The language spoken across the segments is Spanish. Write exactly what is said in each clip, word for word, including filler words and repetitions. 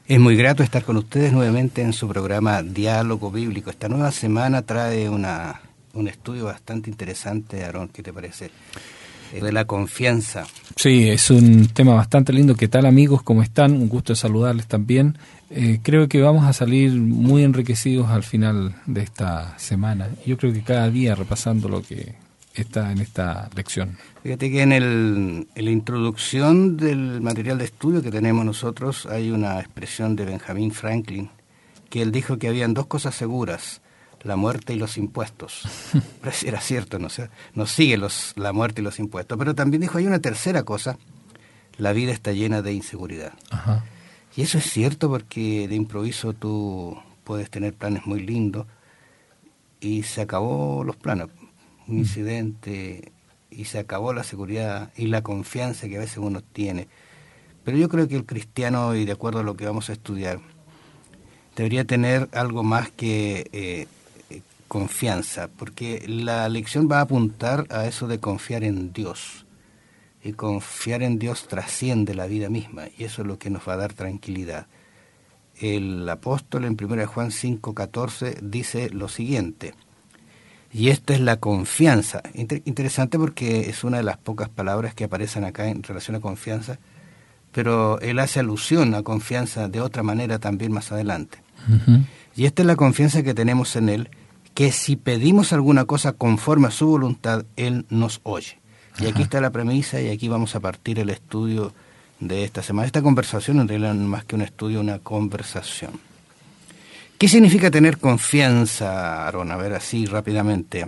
Es muy grato estar con ustedes nuevamente en su programa Diálogo Bíblico. Esta nueva semana trae una, un estudio bastante interesante, Aarón, ¿qué te parece? Eh, de la confianza. Sí, es un tema bastante lindo. ¿Qué tal, amigos? ¿Cómo están? Un gusto saludarles también. Eh, creo que vamos a salir muy enriquecidos al final de esta semana. Yo creo que cada día repasando lo que está en esta lección. Fíjate que en, el, en la introducción del material de estudio que tenemos nosotros hay una expresión de Benjamin Franklin, que él dijo que habían dos cosas seguras, la muerte y los impuestos. Pero era cierto, ¿no? O sea, nos sigue los, la muerte y los impuestos. Pero también dijo, hay una tercera cosa, la vida está llena de inseguridad. Ajá. Y eso es cierto porque de improviso tú puedes tener planes muy lindos y se acabó los planes. Un incidente y se acabó la seguridad y la confianza que a veces uno tiene. Pero yo creo que el cristiano, y de acuerdo a lo que vamos a estudiar, debería tener algo más que eh, eh, confianza, porque la lección va a apuntar a eso de confiar en Dios. Y confiar en Dios trasciende la vida misma, y eso es lo que nos va a dar tranquilidad. El apóstol en primera de Juan cinco catorce dice lo siguiente: y esta es la confianza. Inter- interesante porque es una de las pocas palabras que aparecen acá en relación a confianza, pero él hace alusión a confianza de otra manera también más adelante. Uh-huh. Y esta es la confianza que tenemos en él, que si pedimos alguna cosa conforme a su voluntad, él nos oye. Y aquí está la premisa, y aquí vamos a partir el estudio de esta semana. Esta conversación en realidad no es más que un estudio, una conversación. ¿Qué significa tener confianza, Aarón? A ver, así rápidamente.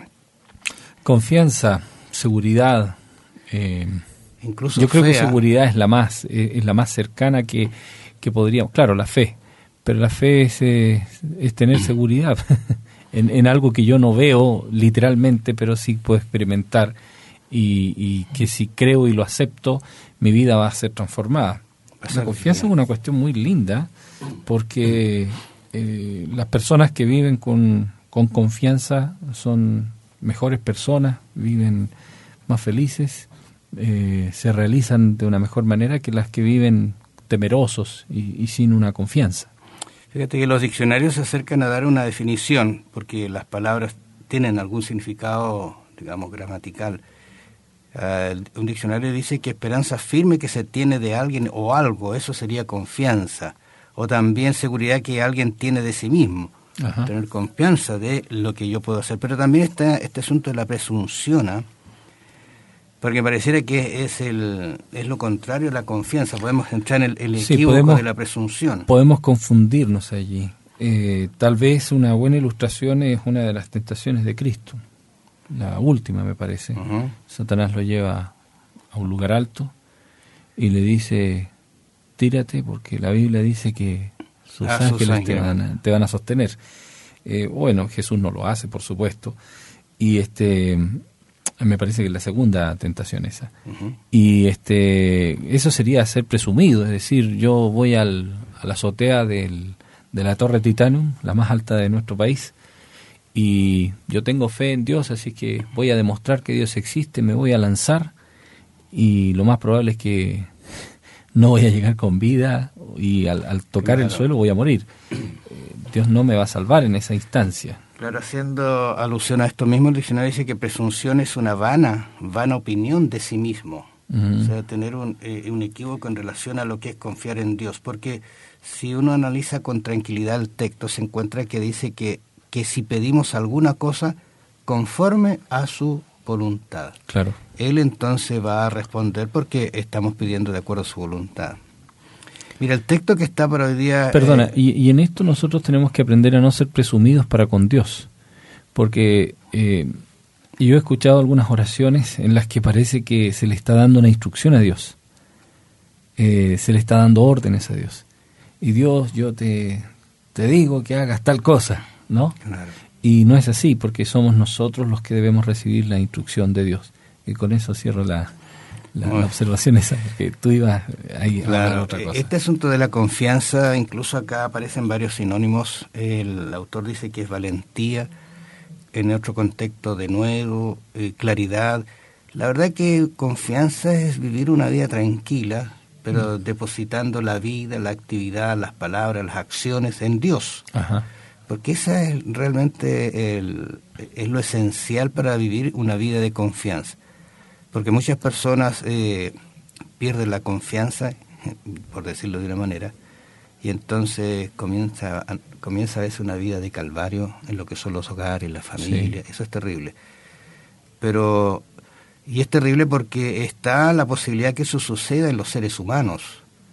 Confianza, seguridad. Eh, Incluso yo creo fea. que seguridad es la más eh, es la más cercana que, que podríamos. Claro, la fe. Pero la fe es, eh, es tener seguridad en, en algo que yo no veo literalmente, pero sí puedo experimentar. Y, y que si creo y lo acepto, mi vida va a ser transformada. La confianza es una cuestión muy linda porque eh, las personas que viven con, con confianza son mejores personas, viven más felices, eh, se realizan de una mejor manera que las que viven temerosos y, y sin una confianza. Fíjate que los diccionarios se acercan a dar una definición, porque las palabras tienen algún significado, digamos, gramatical. Uh, un diccionario dice que esperanza firme que se tiene de alguien o algo, eso sería confianza, o también seguridad que alguien tiene de sí mismo. Ajá. Tener confianza de lo que yo puedo hacer. Pero también está este asunto de la presunción, ¿eh? Porque pareciera que es el es lo contrario a la confianza. Podemos entrar en el, el sí, equívoco podemos, de la presunción. Podemos confundirnos allí. Eh, tal vez una buena ilustración es una de las tentaciones de Cristo. La última, me parece. Uh-huh. Satanás lo lleva a un lugar alto y le dice, tírate, porque la Biblia dice que sus ah, ángeles sus te, van, te van a sostener. Eh, bueno, Jesús no lo hace, por supuesto. Y este me parece que es la segunda tentación esa. Uh-huh. Y este eso sería ser presumido, es decir, yo voy al, a la azotea del, de la Torre Titanium, la más alta de nuestro país, y yo tengo fe en Dios, así que voy a demostrar que Dios existe, me voy a lanzar y lo más probable es que no voy a llegar con vida y al, al tocar claro. el suelo voy a morir. Dios no me va a salvar en esa instancia. Claro, haciendo alusión a esto mismo, el diccionario dice que presunción es una vana, vana opinión de sí mismo. Uh-huh. O sea, tener un, eh, un equívoco en relación a lo que es confiar en Dios. Porque si uno analiza con tranquilidad el texto, se encuentra que dice que que si pedimos alguna cosa conforme a su voluntad. Claro. Él entonces va a responder porque estamos pidiendo de acuerdo a su voluntad. Mira, el texto que está para hoy día... Perdona, eh, y, y en esto nosotros tenemos que aprender a no ser presumidos para con Dios, porque eh, yo he escuchado algunas oraciones en las que parece que se le está dando una instrucción a Dios, eh, se le está dando órdenes a Dios. Y Dios, yo te, te digo que hagas tal cosa, ¿no? Claro. Y no es así, porque somos nosotros los que debemos recibir la instrucción de Dios. Y con eso cierro la, la, bueno. la observación esa, que tú ibas ahí claro, a hablar otra cosa. Este asunto de la confianza, incluso acá aparecen varios sinónimos. El autor dice que es valentía, en otro contexto de nuevo, eh, claridad. La verdad que confianza es vivir una vida tranquila pero mm. depositando la vida, la actividad, las palabras, las acciones en Dios. Ajá. Porque esa es realmente el, es lo esencial para vivir una vida de confianza. Porque muchas personas eh, pierden la confianza, por decirlo de una manera, y entonces comienza, comienza a veces una vida de calvario en lo que son los hogares, la familia, sí. Eso es terrible. Pero, y es terrible porque está la posibilidad que eso suceda en los seres humanos.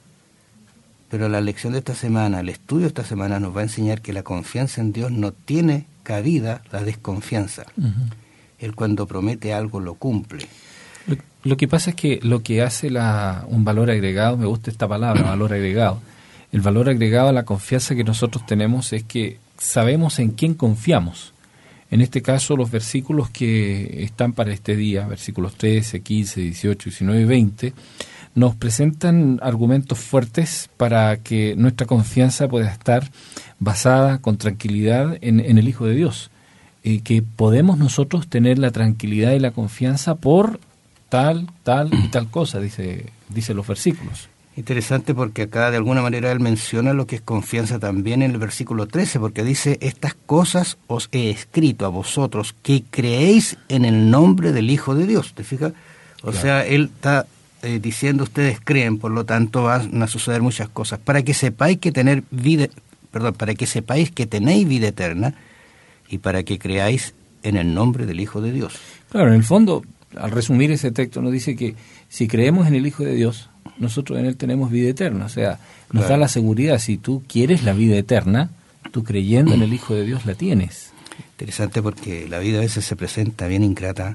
Pero la lección de esta semana, el estudio de esta semana nos va a enseñar que la confianza en Dios no tiene cabida la desconfianza. Uh-huh. Él cuando promete algo lo cumple. Lo, lo que pasa es que lo que hace la, un valor agregado, me gusta esta palabra, valor agregado, el valor agregado a la confianza que nosotros tenemos es que sabemos en quién confiamos. En este caso, los versículos que están para este día, versículos trece, quince, dieciocho, diecinueve y veinte, nos presentan argumentos fuertes para que nuestra confianza pueda estar basada con tranquilidad en, en el Hijo de Dios. Eh, que podemos nosotros tener la tranquilidad y la confianza por tal, tal y tal cosa, dice, dice los versículos. Interesante porque acá de alguna manera él menciona lo que es confianza también en el versículo trece, porque dice, estas cosas os he escrito a vosotros que creéis en el nombre del Hijo de Dios. ¿Te fijas? O claro. sea, él está eh, diciendo ustedes creen, por lo tanto van a suceder muchas cosas, para que sepáis que tener vida, perdón, para que sepáis que tenéis vida eterna y para que creáis en el nombre del Hijo de Dios. Claro, en el fondo, al resumir ese texto, nos dice que si creemos en el Hijo de Dios, nosotros en Él tenemos vida eterna. O sea, nos claro. da la seguridad, si tú quieres la vida eterna, tú creyendo en el Hijo de Dios la tienes. Interesante porque la vida a veces se presenta bien ingrata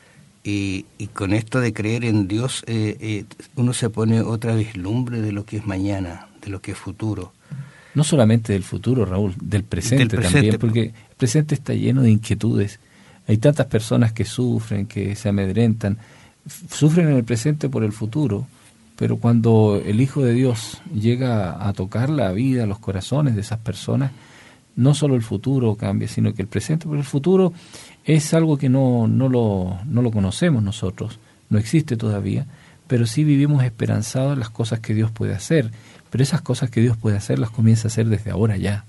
y, y con esto de creer en Dios eh, eh, uno se pone otra vislumbre de lo que es mañana, de lo que es futuro. No solamente del futuro, Raúl, del presente, del presente también, porque el presente está lleno de inquietudes. Hay tantas personas que sufren, que se amedrentan, sufren en el presente por el futuro, pero cuando el Hijo de Dios llega a tocar la vida, los corazones de esas personas, no solo el futuro cambia, sino que el presente, porque el futuro es algo que no, no, lo, no lo conocemos nosotros, no existe todavía, pero sí vivimos esperanzados en las cosas que Dios puede hacer, pero esas cosas que Dios puede hacer las comienza a hacer desde ahora ya.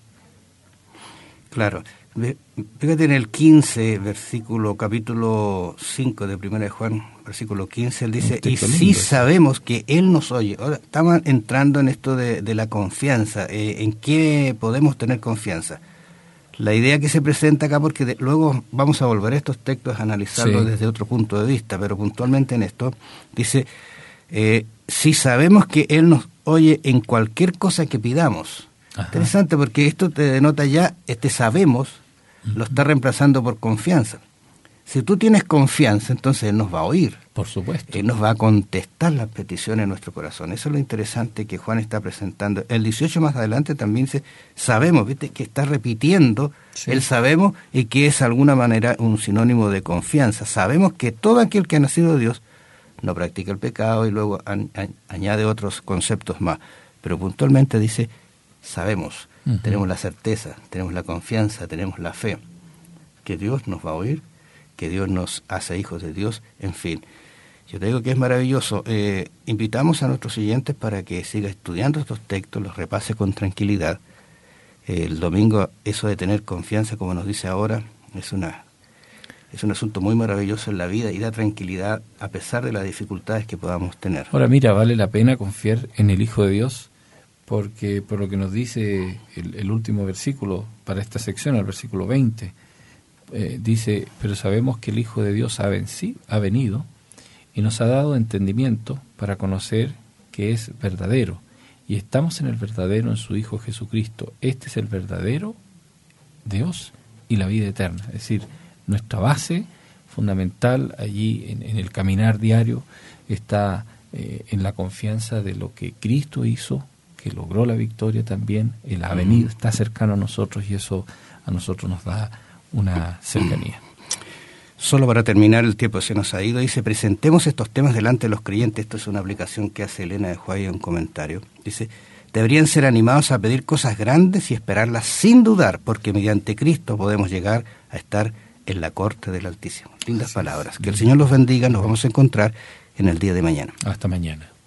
Claro. Fíjate en el quince, versículo, capítulo cinco de Primera de Juan, versículo quince, él dice, y sí sabemos que Él nos oye. Ahora estamos entrando en esto de, de la confianza, eh, en qué podemos tener confianza. La idea que se presenta acá, porque de, luego vamos a volver a estos textos a analizarlos sí. desde otro punto de vista, pero puntualmente en esto, dice, eh, si sabemos que Él nos oye en cualquier cosa que pidamos. Ajá. Interesante porque esto te denota ya, este sabemos, lo está reemplazando por confianza. Si tú tienes confianza, entonces Él nos va a oír. Por supuesto. Él nos va a contestar las peticiones en nuestro corazón. Eso es lo interesante que Juan está presentando. El dieciocho más adelante también dice, sabemos, ¿viste? Que está repitiendo sí. el sabemos y que es de alguna manera un sinónimo de confianza. Sabemos que todo aquel que ha nacido de Dios no practica el pecado y luego an, an, añade otros conceptos más. Pero puntualmente dice, sabemos, uh-huh. tenemos la certeza, tenemos la confianza, tenemos la fe, que Dios nos va a oír, que Dios nos hace hijos de Dios, en fin. Yo te digo que es maravilloso. Eh, invitamos a nuestros oyentes para que siga estudiando estos textos, los repase con tranquilidad. Eh, el domingo, eso de tener confianza, como nos dice ahora, es una es un asunto muy maravilloso en la vida y da tranquilidad a pesar de las dificultades que podamos tener. Ahora mira, vale la pena confiar en el Hijo de Dios, porque por lo que nos dice el, el último versículo para esta sección, el versículo veinte, eh, dice, pero sabemos que el Hijo de Dios ha, venci, ha venido y nos ha dado entendimiento para conocer que es verdadero, y estamos en el verdadero, en su Hijo Jesucristo. Este es el verdadero Dios y la vida eterna, es decir, nuestra base fundamental allí en, en el caminar diario está eh, en la confianza de lo que Cristo hizo, que logró la victoria también. Él ha venido, está cercano a nosotros y eso a nosotros nos da una cercanía. Solo para terminar, el tiempo se nos ha ido. Dice, presentemos estos temas delante de los creyentes. Esto es una aplicación que hace Elena de Huay en un comentario. Dice, deberían ser animados a pedir cosas grandes y esperarlas sin dudar, porque mediante Cristo podemos llegar a estar en la corte del Altísimo. Lindas palabras. Que el Señor los bendiga. Nos vamos a encontrar en el día de mañana. Hasta mañana.